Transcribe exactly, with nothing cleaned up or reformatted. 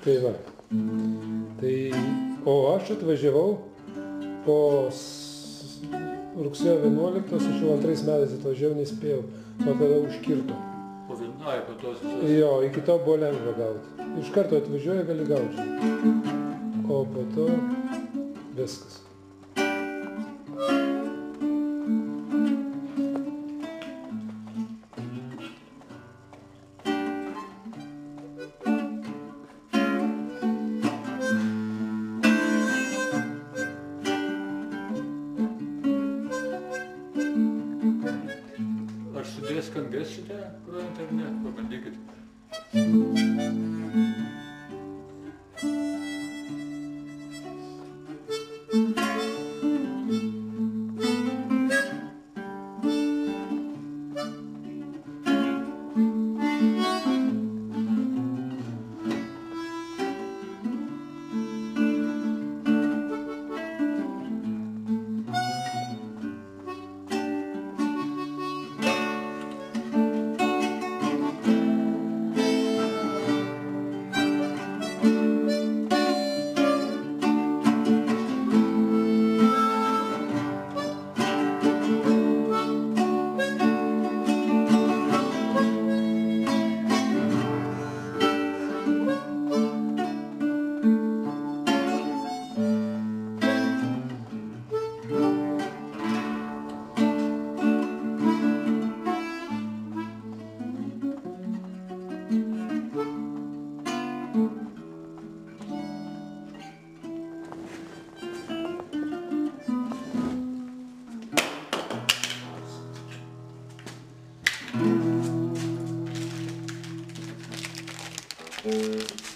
Tai va. Tai, o aš atvažiavau po rugsėjo vienuoliktos, aš jau antrais metais atvažiavau, nespėjau, o tada užkirto. Po vienai, po tos... Jo, iki to buvo lengva gauti. Iš karto atvažiuoja, gali gauti. O po to viskas. Ar sudės skambės šitą grojant ar ne? Pabandykit. Thank you.